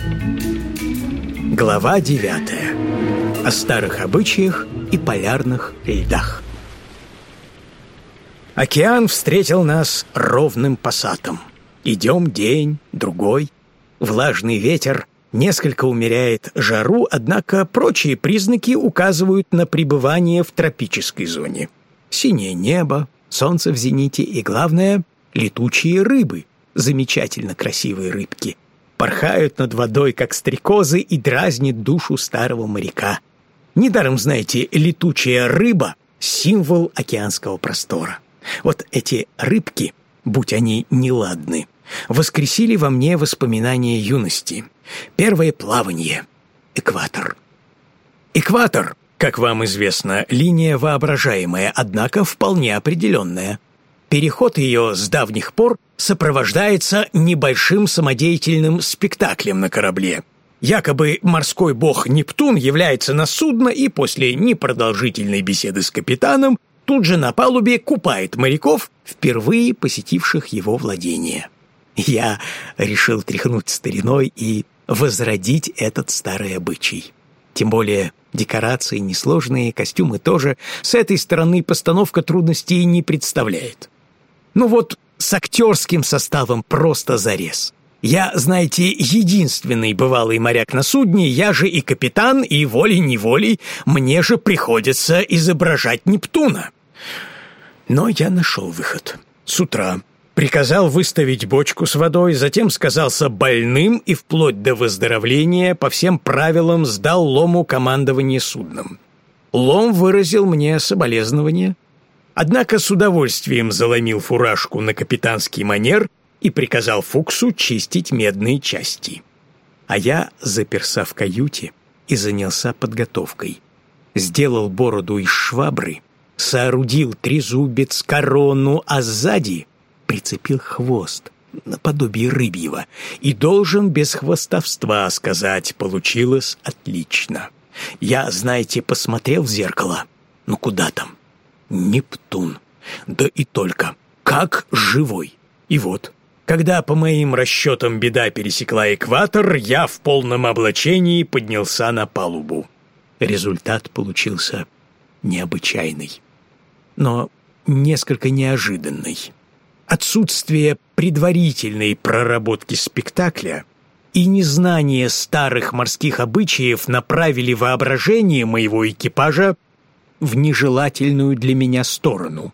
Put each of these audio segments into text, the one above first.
Глава 9. О старых обычаях и полярных льдах. Океан встретил нас ровным пассатом. Идем день, другой. Влажный ветер несколько умеряет жару, однако прочие признаки указывают на пребывание в тропической зоне. Синее небо, солнце в зените и, главное, летучие рыбы, замечательно красивые рыбки, порхают над водой, как стрекозы, и дразнит душу старого моряка. Недаром, знаете, летучая рыба — символ океанского простора. Вот эти рыбки, будь они неладны, воскресили во мне воспоминания юности. Первое плавание. Экватор. Экватор, как вам известно, линия воображаемая, однако вполне определенная. Переход ее с давних пор сопровождается небольшим самодеятельным спектаклем на корабле. Якобы морской бог Нептун является на судно и после непродолжительной беседы с капитаном тут же на палубе купает моряков, впервые посетивших его владение. Я решил тряхнуть стариной и возродить этот старый обычай. Тем более декорации несложные, костюмы тоже. С этой стороны постановка трудностей не представляет. Ну вот, с актерским составом просто зарез. Я, знаете, единственный бывалый моряк на судне, я же и капитан, и волей-неволей мне же приходится изображать Нептуна. Но я нашел выход. С утра приказал выставить бочку с водой, затем сказался больным и вплоть до выздоровления по всем правилам сдал Лому командование судном. Лом выразил мне соболезнования, однако с удовольствием заломил фуражку на капитанский манер и приказал Фуксу чистить медные части. А я заперся в каюте и занялся подготовкой. Сделал бороду из швабры, соорудил трезубец, корону, а сзади прицепил хвост, наподобие рыбьего, и должен без хвостовства сказать, получилось отлично. Я, знаете, посмотрел в зеркало. Ну куда там? Нептун. Да и только. Как живой. И вот, когда по моим расчетам беда пересекла экватор, я в полном облачении поднялся на палубу. Результат получился необычайный, но несколько неожиданный. Отсутствие предварительной проработки спектакля и незнание старых морских обычаев направили воображение моего экипажа в нежелательную для меня сторону.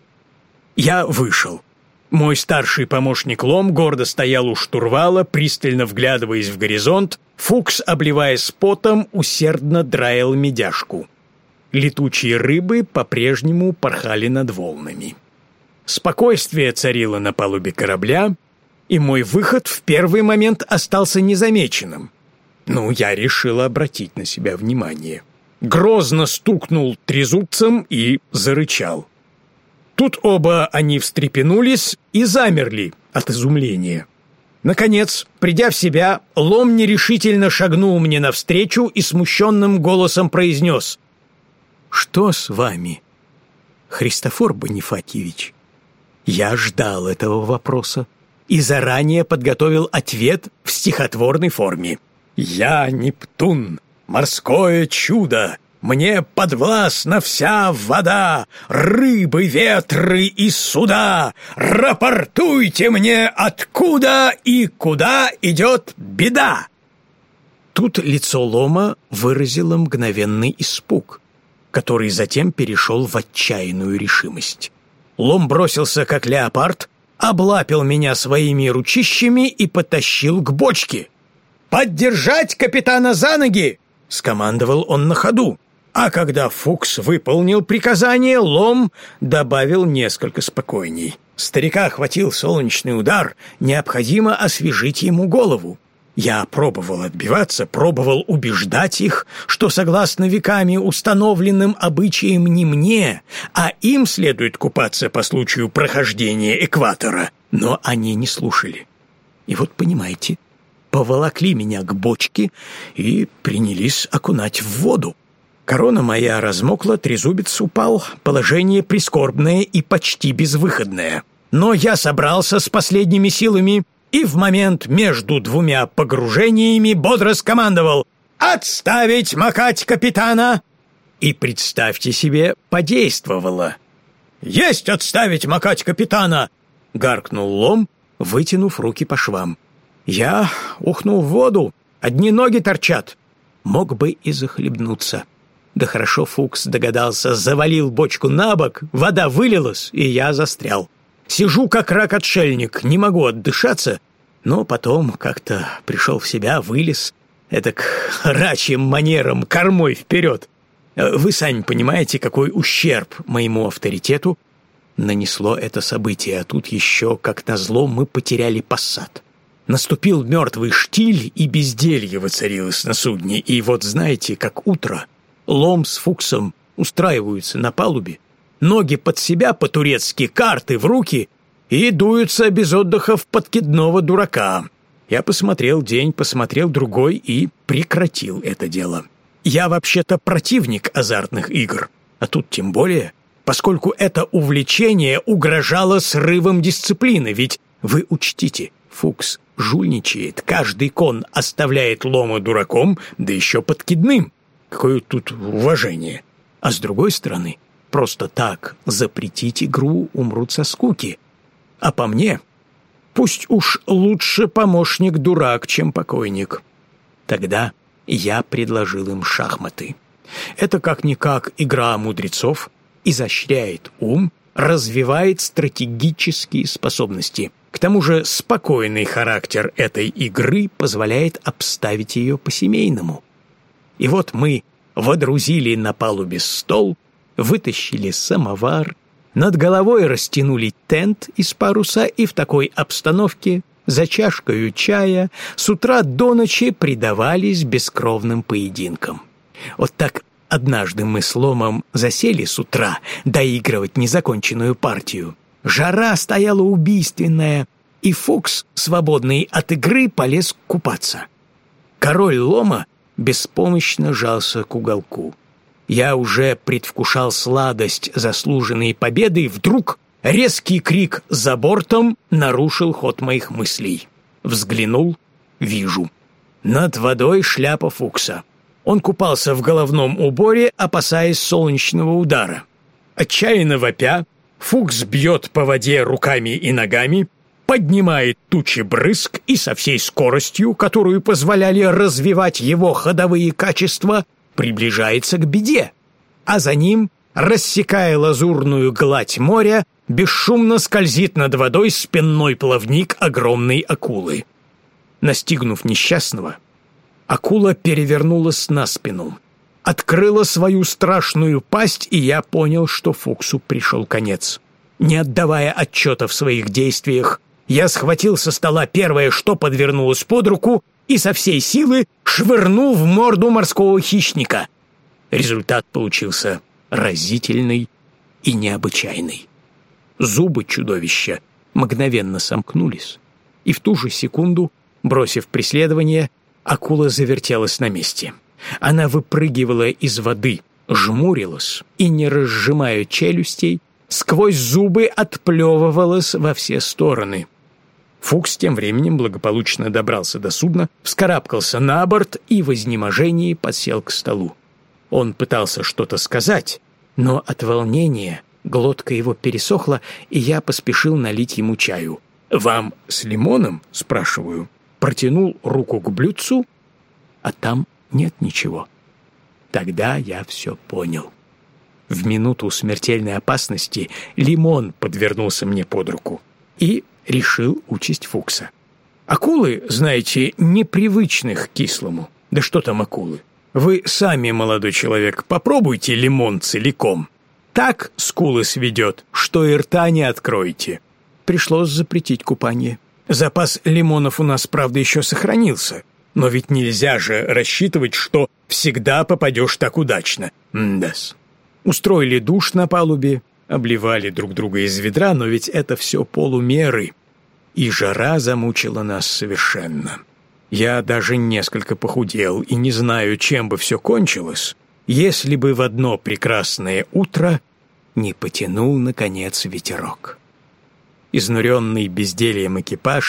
Я вышел. Мой старший помощник Лом гордо стоял у штурвала, пристально вглядываясь в горизонт. Фукс, обливаясь потом, усердно драил медяшку. Летучие рыбы по-прежнему порхали над волнами. Спокойствие царило на палубе корабля, и мой выход в первый момент остался незамеченным. Ну, я решил обратить на себя внимание. Грозно стукнул трезубцем и зарычал. Тут оба они встрепенулись и замерли от изумления. Наконец, придя в себя, Лом нерешительно шагнул мне навстречу и смущенным голосом произнес: «Что с вами, Христофор Бонифатьевич?» Я ждал этого вопроса и заранее подготовил ответ в стихотворной форме. «Я Нептун, морское чудо, мне подвластна вся вода, рыбы, ветры и суда. Рапортуйте мне, откуда и куда идет беда!» Тут лицо Лома выразило мгновенный испуг, который затем перешел в отчаянную решимость. Лом бросился, как леопард, облапил меня своими ручищами и потащил к бочке. «Поддержать капитана за ноги!» — скомандовал он на ходу. А когда Фукс выполнил приказание, Лом добавил несколько спокойней. Старика охватил солнечный удар, необходимо освежить ему голову. Я пробовал отбиваться, пробовал убеждать их, что, согласно веками установленным обычаям, не мне, а им следует купаться по случаю прохождения экватора. Но они не слушали. И вот, понимаете, поволокли меня к бочке и принялись окунать в воду. Корона моя размокла, трезубец упал, положение прискорбное и почти безвыходное. Но я собрался с последними силами и в момент между двумя погружениями бодро скомандовал: «Отставить макать капитана!» И, представьте себе, подействовало. «Есть отставить макать капитана!» — гаркнул Лом, вытянув руки по швам. Я ухнул в воду, одни ноги торчат. Мог бы и захлебнуться. Да хорошо Фукс догадался, завалил бочку на бок, вода вылилась, и я застрял. Сижу как рак-отшельник, не могу отдышаться, но потом как-то пришел в себя, вылез, этак рачьим манером, кормой вперед. Вы сами понимаете, какой ущерб моему авторитету нанесло это событие, а тут еще, как назло, мы потеряли пассат. Наступил мертвый штиль, и безделье воцарилось на судне, и вот знаете, как утро, Лом с Фуксом устраиваются на палубе, ноги под себя по-турецки, карты в руки, и дуются без отдыха в подкидного дурака. Я посмотрел день, посмотрел другой и прекратил это дело. Я вообще-то противник азартных игр, а тут тем более, поскольку это увлечение угрожало срывом дисциплины, ведь вы учтите, Фукс жульничает, каждый кон оставляет Лома дураком, да еще подкидным. Какое тут уважение. А с другой стороны, просто так запретить игру, умрут со скуки. А по мне, пусть уж лучше помощник-дурак, чем покойник. Тогда я предложил им шахматы. Это как-никак игра мудрецов, изощряет ум, развивает стратегические способности. К тому же спокойный характер этой игры позволяет обставить ее по-семейному. И вот мы водрузили на палубе стол, вытащили самовар, над головой растянули тент из паруса и в такой обстановке за чашкою чая с утра до ночи предавались бескровным поединкам. Вот так однажды мы с Ломом засели с утра доигрывать незаконченную партию. Жара стояла убийственная, и Фукс, свободный от игры, полез купаться. Король Лома беспомощно жался к уголку. Я уже предвкушал сладость заслуженной победы, и вдруг резкий крик за бортом нарушил ход моих мыслей. Взглянул, вижу. Над водой шляпа Фукса. Он купался в головном уборе, опасаясь солнечного удара. Отчаянно вопя, Фукс бьет по воде руками и ногами, поднимает тучи брызг и со всей скоростью, которую позволяли развивать его ходовые качества, приближается к беде, а за ним, рассекая лазурную гладь моря, бесшумно скользит над водой спинной плавник огромной акулы. Настигнув несчастного, акула перевернулась на спину, открыла свою страшную пасть, и я понял, что Фуксу пришел конец. Не отдавая отчета в своих действиях, я схватил со стола первое, что подвернулось под руку, и со всей силы швырнул в морду морского хищника. Результат получился разительный и необычайный. Зубы чудовища мгновенно сомкнулись, и в ту же секунду, бросив преследование, акула завертелась на месте. Она выпрыгивала из воды, жмурилась и, не разжимая челюстей, сквозь зубы отплевывалась во все стороны. Фукс тем временем благополучно добрался до судна, вскарабкался на борт и в изнеможении подсел к столу. Он пытался что-то сказать, но от волнения глотка его пересохла, и я поспешил налить ему чаю. «Вам с лимоном?» – спрашиваю. Протянул руку к блюдцу, а там нет ничего. Тогда я все понял. В минуту смертельной опасности лимон подвернулся мне под руку и решил участь Фукса. Акулы, знаете, непривычных к кислому. Да что там акулы? Вы сами, молодой человек, попробуйте лимон целиком. Так скулы сведет, что и рта не откроете. Пришлось запретить купание. Запас лимонов у нас, правда, еще сохранился. Но ведь нельзя же рассчитывать, что всегда попадешь так удачно. М-да-с. Устроили душ на палубе, обливали друг друга из ведра, но ведь это все полумеры. И жара замучила нас совершенно. Я даже несколько похудел и не знаю, чем бы все кончилось, если бы в одно прекрасное утро не потянул, наконец, ветерок. Изнуренный бездельем экипаж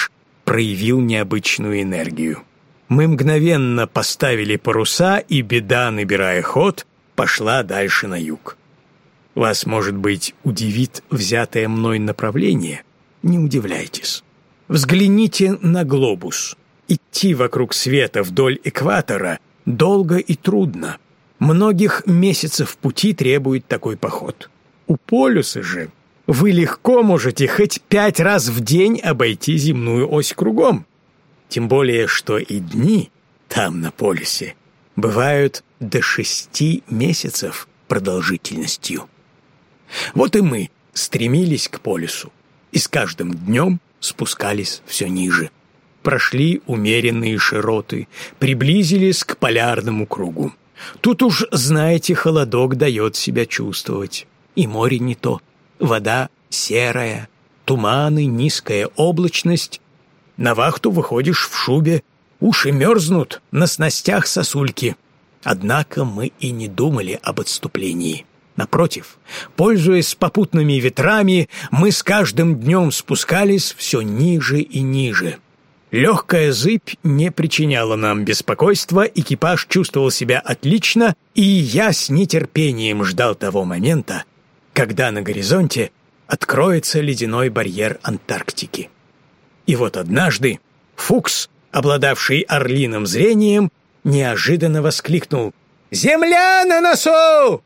проявил необычную энергию. Мы мгновенно поставили паруса, и беда, набирая ход, пошла дальше на юг. Вас, может быть, удивит взятое мной направление? Не удивляйтесь. Взгляните на глобус. Идти вокруг света вдоль экватора долго и трудно. Многих месяцев пути требует такой поход. У полюса же вы легко можете хоть 5 раз в день обойти земную ось кругом. Тем более, что и дни там, на полюсе, бывают до 6 месяцев продолжительностью. Вот и мы стремились к полюсу, и с каждым днем спускались все ниже. Прошли умеренные широты, приблизились к полярному кругу. Тут уж, знаете, холодок дает себя чувствовать. И море не то, вода серая, туманы, низкая облачность. На вахту выходишь в шубе, уши мерзнут, на снастях сосульки. Однако мы и не думали об отступлении. Напротив, пользуясь попутными ветрами, мы с каждым днем спускались все ниже и ниже. Легкая зыбь не причиняла нам беспокойства, экипаж чувствовал себя отлично, и я с нетерпением ждал того момента, когда на горизонте откроется ледяной барьер Антарктики. И вот однажды Фукс, обладавший орлиным зрением, неожиданно воскликнул: «Земля на носу!»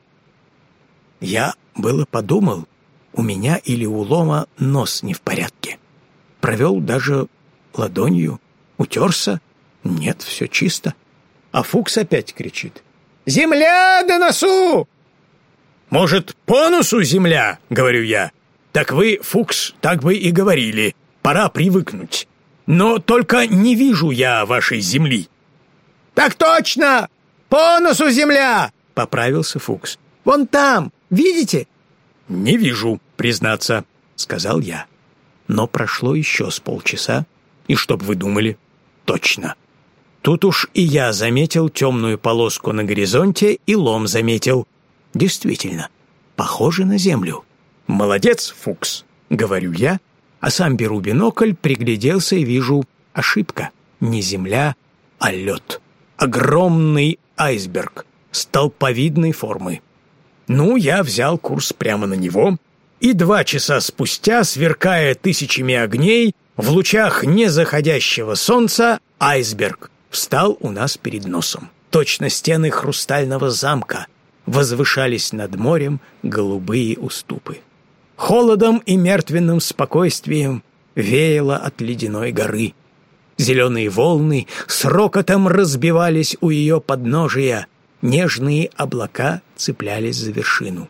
Я было подумал, у меня или у Лома нос не в порядке. Провел даже ладонью, утерся. Нет, все чисто. А Фукс опять кричит: «Земля на носу!» «Может, по носу земля?» — говорю я. «Так вы, Фукс, так бы и говорили. Пора привыкнуть. Но только не вижу я вашей земли». «Так точно! По носу земля!» — поправился Фукс. «Вон там, видите?» «Не вижу, признаться», — сказал я. Но прошло еще с полчаса, и чтоб вы думали, точно. Тут уж и я заметил темную полоску на горизонте, и Лом заметил. Действительно, похоже на землю. «Молодец, Фукс», — говорю я, а сам беру бинокль, пригляделся и вижу: ошибка. Не земля, а лед. Огромный айсберг столповидной формы. Ну, я взял курс прямо на него, и 2 часа спустя, сверкая тысячами огней, в лучах незаходящего солнца, айсберг встал у нас перед носом. Точно стены хрустального замка возвышались над морем голубые уступы. Холодом и мертвенным спокойствием веяло от ледяной горы. Зеленые волны с рокотом разбивались у ее подножия, нежные облака цеплялись за вершину.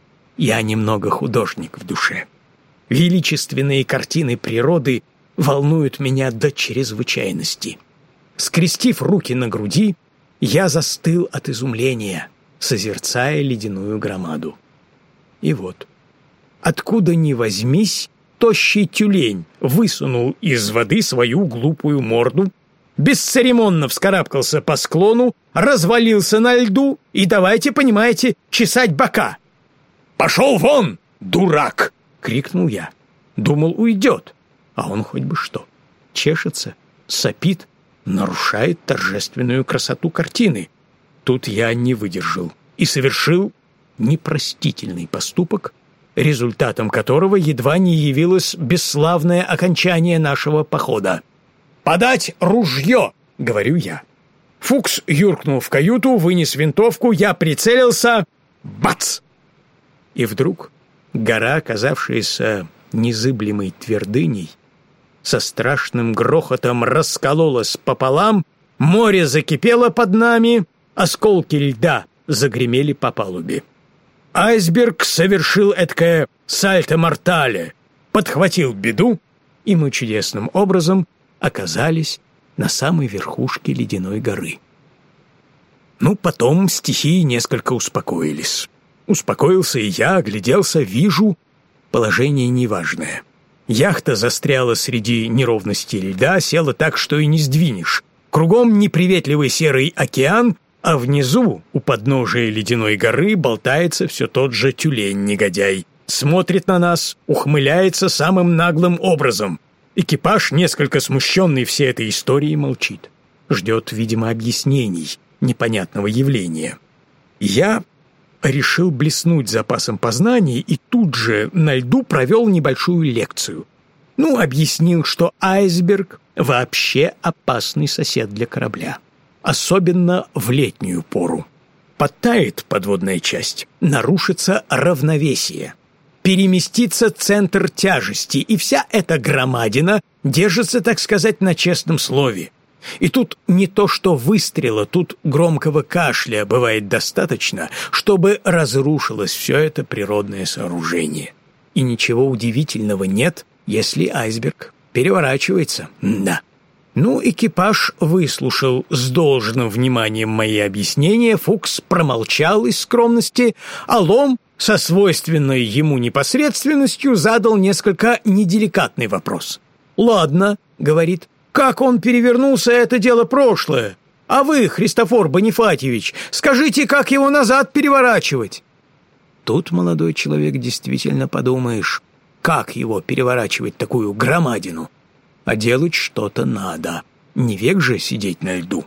Я немного художник в душе. Величественные картины природы волнуют меня до чрезвычайности. Скрестив руки на груди, я застыл от изумления, созерцая ледяную громаду. И вот, откуда ни возьмись, тощий тюлень высунул из воды свою глупую морду, бесцеремонно вскарабкался по склону, развалился на льду и, давайте, понимаете, чесать бока. «Пошел вон, дурак!» — крикнул я. Думал, уйдет, а он хоть бы что. Чешется, сопит, нарушает торжественную красоту картины. Тут я не выдержал и совершил непростительный поступок, результатом которого едва не явилось бесславное окончание нашего похода. «Подать ружье!» — говорю я. Фукс юркнул в каюту, вынес винтовку, я прицелился. Бац! И вдруг гора, оказавшаяся незыблемой твердыней, со страшным грохотом раскололась пополам, море закипело под нами, осколки льда загремели по палубе. Айсберг совершил эдакое сальто-мортале, подхватил беду, и мы чудесным образом оказались на самой верхушке ледяной горы. Ну, потом стихии несколько успокоились. Успокоился и я, огляделся, вижу, положение неважное. Яхта застряла среди неровностей льда, села так, что и не сдвинешь. Кругом неприветливый серый океан, а внизу, у подножия ледяной горы, болтается все тот же тюлень-негодяй. Смотрит на нас, ухмыляется самым наглым образом. Экипаж, несколько смущенный всей этой историей, молчит. Ждет, видимо, объяснений непонятного явления. Я решил блеснуть запасом познаний и тут же на льду провел небольшую лекцию. Объяснил, что айсберг вообще опасный сосед для корабля. Особенно в летнюю пору. Подтает подводная часть, нарушится равновесие. Переместится центр тяжести, и вся эта громадина держится, так сказать, на честном слове. И тут не то что выстрела, тут громкого кашля бывает достаточно, чтобы разрушилось все это природное сооружение. И ничего удивительного нет, если айсберг переворачивается. Да. Экипаж выслушал с должным вниманием мои объяснения, Фукс промолчал из скромности, а Лом со свойственной ему непосредственностью задал несколько неделикатный вопрос. «Ладно», — говорит, — «как он перевернулся, это дело прошлое. А вы, Христофор Бонифатьевич, скажите, как его назад переворачивать?» Тут, молодой человек, действительно подумаешь, как его переворачивать, такую громадину? А делать что-то надо. Не век же сидеть на льду.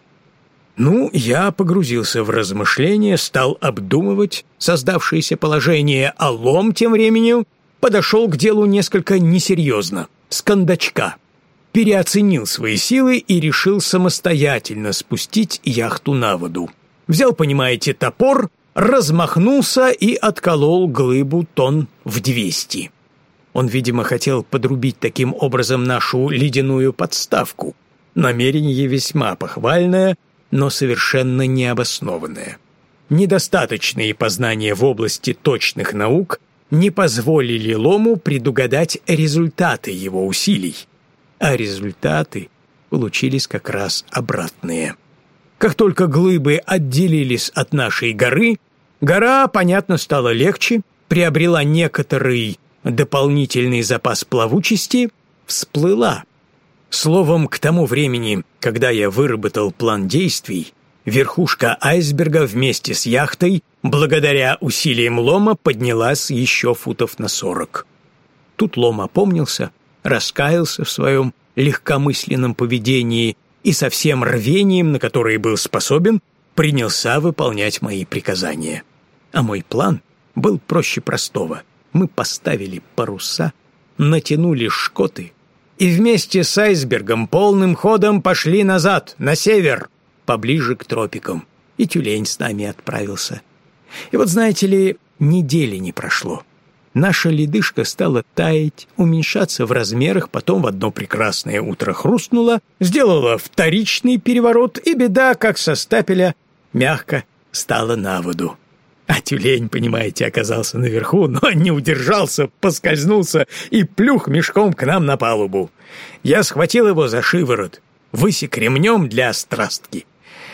Я погрузился в размышления, стал обдумывать создавшееся положение, а Лом тем временем подошел к делу несколько несерьезно, с кондачка. Переоценил свои силы и решил самостоятельно спустить яхту на воду. Взял, понимаете, топор, размахнулся и отколол глыбу тонн в 200. Он, видимо, хотел подрубить таким образом нашу ледяную подставку. Намерение весьма похвальное, но совершенно необоснованное. Недостаточные познания в области точных наук не позволили Лому предугадать результаты его усилий. А результаты получились как раз обратные. Как только глыбы отделились от нашей горы, гора, понятно, стала легче, приобрела некоторый дополнительный запас плавучести, всплыла. Словом, к тому времени, когда я выработал план действий, верхушка айсберга вместе с яхтой, благодаря усилиям Лома, поднялась еще футов на 40. Тут Лом опомнился, раскаялся в своем легкомысленном поведении и со всем рвением, на которое был способен, принялся выполнять мои приказания. А мой план был проще простого. Мы поставили паруса, натянули шкоты и вместе с айсбергом полным ходом пошли назад, на север, поближе к тропикам. И тюлень с нами отправился. И вот, знаете ли, недели не прошло. Наша ледышка стала таять, уменьшаться в размерах, потом в одно прекрасное утро хрустнула, сделала вторичный переворот, и беда, как со стапеля, мягко стала на воду. А тюлень, понимаете, оказался наверху, но не удержался, поскользнулся и плюх мешком к нам на палубу. Я схватил его за шиворот, высек ремнем для острастки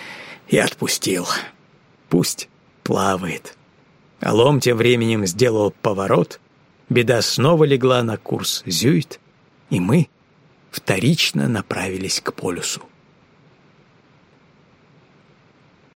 и отпустил. Пусть плавает. А Лом тем временем сделал поворот, беда снова легла на курс Зюит, и мы вторично направились к полюсу.